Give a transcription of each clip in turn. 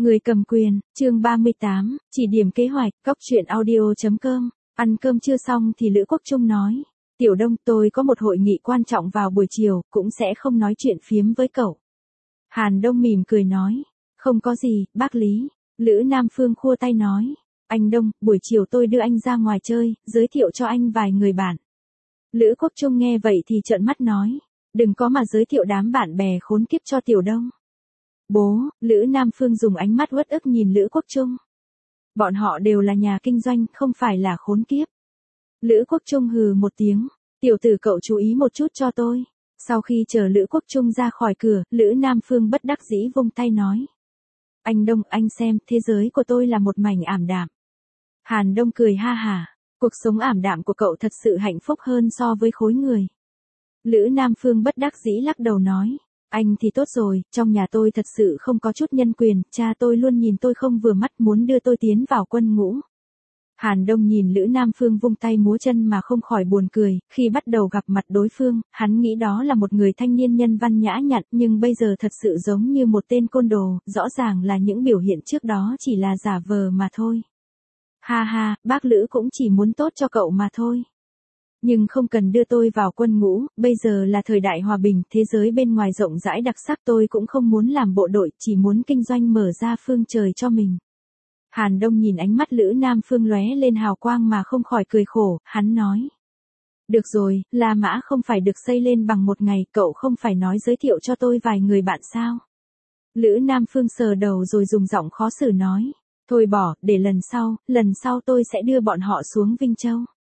Người cầm quyền, chương 38, chỉ điểm kế hoạch, cóc truyện audio.com. Ăn cơm chưa xong thì Lữ Quốc Trung nói. Tiểu Đông, tôi có một hội nghị quan trọng vào buổi chiều, cũng sẽ không nói chuyện phiếm với cậu. Hàn Đông mỉm cười nói. Không có gì, bác Lý. Lữ Nam Phương khua tay nói. Anh Đông, buổi chiều tôi đưa anh ra ngoài chơi, giới thiệu cho anh vài người bạn. Lữ Quốc Trung nghe vậy thì trợn mắt nói. Đừng có mà giới thiệu đám bạn bè khốn kiếp cho Tiểu Đông. Bố, Lữ Nam Phương dùng ánh mắt uất ức nhìn Lữ Quốc Trung. Bọn họ đều là nhà kinh doanh, không phải là khốn kiếp. Lữ Quốc Trung hừ một tiếng. Tiểu tử cậu chú ý một chút cho tôi. Sau khi chờ Lữ Quốc Trung ra khỏi cửa, Lữ Nam Phương bất đắc dĩ vung tay nói. Anh Đông, anh xem, thế giới của tôi là một mảnh ảm đạm. Hàn Đông cười ha hả. Cuộc sống ảm đạm của cậu thật sự hạnh phúc hơn so với khối người. Lữ Nam Phương bất đắc dĩ lắc đầu nói. Anh thì tốt rồi, trong nhà tôi thật sự không có chút nhân quyền, cha tôi luôn nhìn tôi không vừa mắt muốn đưa tôi tiến vào quân ngũ. Hàn Đông nhìn Lữ Nam Phương vung tay múa chân mà không khỏi buồn cười, khi bắt đầu gặp mặt đối phương, hắn nghĩ đó là một người thanh niên nhân văn nhã nhặn nhưng bây giờ thật sự giống như một tên côn đồ, rõ ràng là những biểu hiện trước đó chỉ là giả vờ mà thôi. Ha ha, bác Lữ cũng chỉ muốn tốt cho cậu mà thôi. Nhưng không cần đưa tôi vào quân ngũ, bây giờ là thời đại hòa bình, thế giới bên ngoài rộng rãi đặc sắc tôi cũng không muốn làm bộ đội, chỉ muốn kinh doanh mở ra phương trời cho mình. Hàn Đông nhìn ánh mắt Lữ Nam Phương lóe lên hào quang mà không khỏi cười khổ, hắn nói. Được rồi, La Mã không phải được xây lên bằng một ngày, cậu không phải nói giới thiệu cho tôi vài người bạn sao? Lữ Nam Phương sờ đầu rồi dùng giọng khó xử nói. Thôi bỏ, để lần sau tôi sẽ đưa bọn họ xuống Vinh Châu.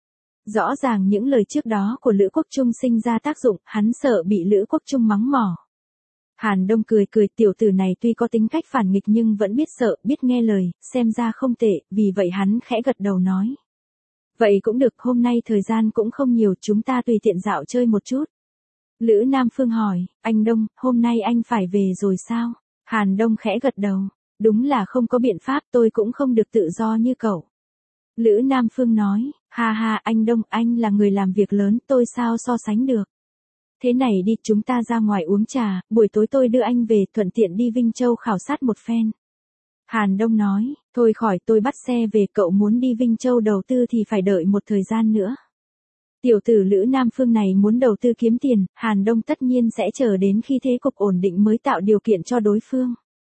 Rõ ràng những lời trước đó của Lữ Quốc Trung sinh ra tác dụng, hắn sợ bị Lữ Quốc Trung mắng mỏ. Hàn Đông cười cười, tiểu tử này tuy có tính cách phản nghịch nhưng vẫn biết sợ, biết nghe lời, xem ra không tệ, vì vậy hắn khẽ gật đầu nói. Vậy cũng được, hôm nay thời gian cũng không nhiều, chúng ta tùy tiện dạo chơi một chút. Lữ Nam Phương hỏi, anh Đông, hôm nay anh phải về rồi sao? Hàn Đông khẽ gật đầu, đúng là không có biện pháp, tôi cũng không được tự do như cậu. Lữ Nam Phương nói, ha ha anh Đông, anh là người làm việc lớn, tôi sao so sánh được. Thế này đi, chúng ta ra ngoài uống trà, buổi tối tôi đưa anh về, thuận tiện đi Vinh Châu khảo sát một phen. Hàn Đông nói, thôi khỏi, tôi bắt xe về, cậu muốn đi Vinh Châu đầu tư thì phải đợi một thời gian nữa. Tiểu tử Lữ Nam Phương này muốn đầu tư kiếm tiền, Hàn Đông tất nhiên sẽ chờ đến khi thế cục ổn định mới tạo điều kiện cho đối phương.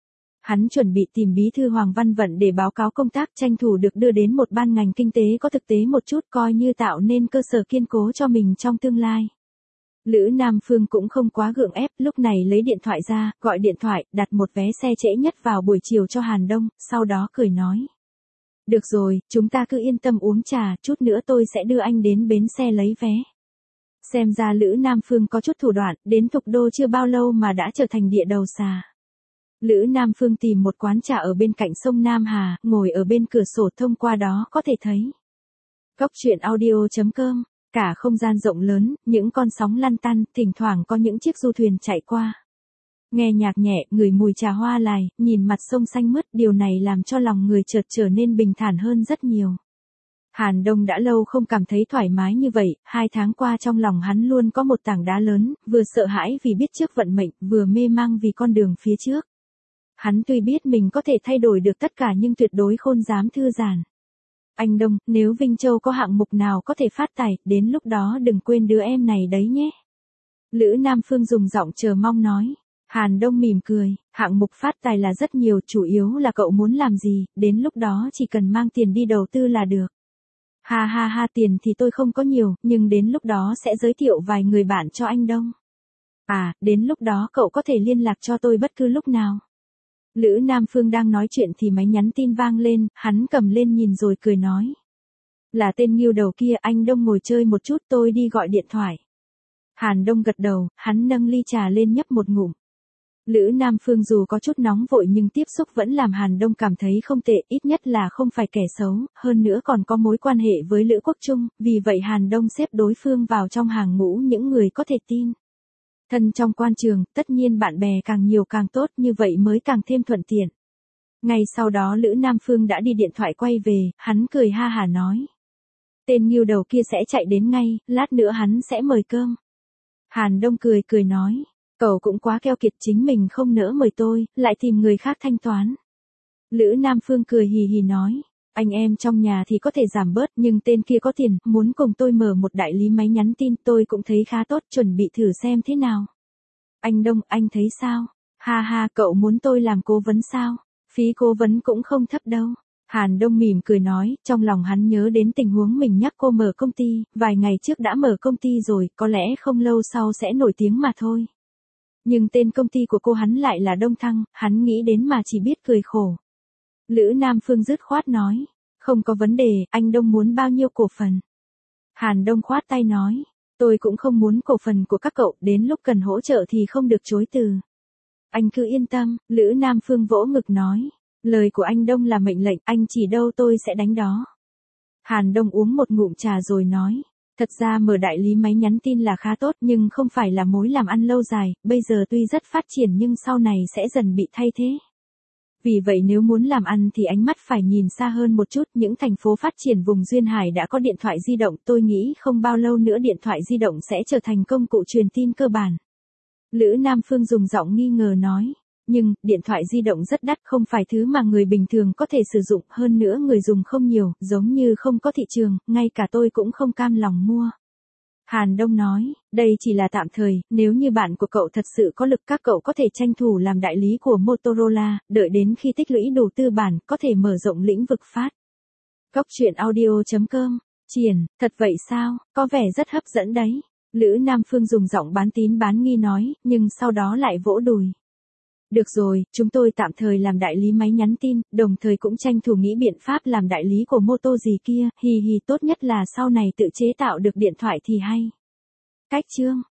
Hắn chuẩn bị tìm bí thư Hoàng Văn Vận để báo cáo công tác, tranh thủ được đưa đến một ban ngành kinh tế có thực tế một chút, coi như tạo nên cơ sở kiên cố cho mình trong tương lai. Lữ Nam Phương cũng không quá gượng ép, lúc này lấy điện thoại ra, gọi điện thoại, đặt một vé xe trễ nhất vào buổi chiều cho Hàn Đông, sau đó cười nói. Được rồi, chúng ta cứ yên tâm uống trà, chút nữa tôi sẽ đưa anh đến bến xe lấy vé. Xem ra Lữ Nam Phương có chút thủ đoạn, đến Thục Đô chưa bao lâu mà đã trở thành địa đầu xà. Lữ Nam Phương tìm một quán trà ở bên cạnh sông Nam Hà, ngồi ở bên cửa sổ thông qua đó có thể thấy. Cóc truyện audio.com. Cả không gian rộng lớn, những con sóng lăn tăn, thỉnh thoảng có những chiếc du thuyền chạy qua. Nghe nhạc nhẹ, ngửi mùi trà hoa lài, nhìn mặt sông xanh mướt, điều này làm cho lòng người chợt trở nên bình thản hơn rất nhiều. Hàn Đông đã lâu không cảm thấy thoải mái như vậy, 2 tháng qua trong lòng hắn luôn có một tảng đá lớn, vừa sợ hãi vì biết trước vận mệnh, vừa mê mang vì con đường phía trước. Hắn tuy biết mình có thể thay đổi được tất cả nhưng tuyệt đối không dám thư giãn. Anh Đông, nếu Vinh Châu có hạng mục nào có thể phát tài, đến lúc đó đừng quên đứa em này đấy nhé. Lữ Nam Phương dùng giọng chờ mong nói. Hàn Đông mỉm cười, hạng mục phát tài là rất nhiều, chủ yếu là cậu muốn làm gì, đến lúc đó chỉ cần mang tiền đi đầu tư là được. Ha ha ha, tiền thì tôi không có nhiều, nhưng đến lúc đó sẽ giới thiệu vài người bạn cho anh Đông. À, đến lúc đó cậu có thể liên lạc cho tôi bất cứ lúc nào. Lữ Nam Phương đang nói chuyện thì máy nhắn tin vang lên, hắn cầm lên nhìn rồi cười nói. Là tên Nghiêu đầu kia, anh Đông ngồi chơi một chút, tôi đi gọi điện thoại. Hàn Đông gật đầu, hắn nâng ly trà lên nhấp một ngụm. Lữ Nam Phương dù có chút nóng vội nhưng tiếp xúc vẫn làm Hàn Đông cảm thấy không tệ, ít nhất là không phải kẻ xấu, hơn nữa còn có mối quan hệ với Lữ Quốc Trung, vì vậy Hàn Đông xếp đối phương vào trong hàng ngũ những người có thể tin. Thân trong quan trường, tất nhiên bạn bè càng nhiều càng tốt, như vậy mới càng thêm thuận tiện. Ngay sau đó Lữ Nam Phương đã đi điện thoại quay về, hắn cười ha hả nói. Tên Nghiêu đầu kia sẽ chạy đến ngay, lát nữa hắn sẽ mời cơm. Hàn Đông cười cười nói, cậu cũng quá keo kiệt, chính mình không nỡ mời tôi, lại tìm người khác thanh toán. Lữ Nam Phương cười hì hì nói. Anh em trong nhà thì có thể giảm bớt nhưng tên kia có tiền, muốn cùng tôi mở một đại lý máy nhắn tin tôi cũng thấy khá tốt, chuẩn bị thử xem thế nào. Anh Đông, anh thấy sao? Ha ha, cậu muốn tôi làm cố vấn sao? Phí cố vấn cũng không thấp đâu. Hàn Đông mỉm cười nói, trong lòng hắn nhớ đến tình huống mình nhắc cô mở công ty, vài ngày trước đã mở công ty rồi, có lẽ không lâu sau sẽ nổi tiếng mà thôi. Nhưng tên công ty của cô hắn lại là Đông Thăng, hắn nghĩ đến mà chỉ biết cười khổ. Lữ Nam Phương dứt khoát nói, không có vấn đề, anh Đông muốn bao nhiêu cổ phần? Hàn Đông khoát tay nói, tôi cũng không muốn cổ phần của các cậu, đến lúc cần hỗ trợ thì không được chối từ. Anh cứ yên tâm, Lữ Nam Phương vỗ ngực nói, lời của anh Đông là mệnh lệnh, anh chỉ đâu tôi sẽ đánh đó. Hàn Đông uống một ngụm trà rồi nói, thật ra mở đại lý máy nhắn tin là khá tốt nhưng không phải là mối làm ăn lâu dài, bây giờ tuy rất phát triển nhưng sau này sẽ dần bị thay thế. Vì vậy nếu muốn làm ăn thì ánh mắt phải nhìn xa hơn một chút, những thành phố phát triển vùng duyên hải đã có điện thoại di động, tôi nghĩ không bao lâu nữa điện thoại di động sẽ trở thành công cụ truyền tin cơ bản. Lữ Nam Phương dùng giọng nghi ngờ nói, nhưng, điện thoại di động rất đắt, không phải thứ mà người bình thường có thể sử dụng, hơn nữa người dùng không nhiều, giống như không có thị trường, ngay cả tôi cũng không cam lòng mua. Hàn Đông nói, đây chỉ là tạm thời, nếu như bạn của cậu thật sự có lực các cậu có thể tranh thủ làm đại lý của Motorola, đợi đến khi tích lũy đủ tư bản, có thể mở rộng lĩnh vực phát. Góc truyện audio.com, Triển, thật vậy sao, có vẻ rất hấp dẫn đấy. Lữ Nam Phương dùng giọng bán tín bán nghi nói, nhưng sau đó lại vỗ đùi. Được rồi, chúng tôi tạm thời làm đại lý máy nhắn tin, đồng thời cũng tranh thủ nghĩ biện pháp làm đại lý của Moto gì kia, hì hì, tốt nhất là sau này tự chế tạo được điện thoại thì hay. Cách chương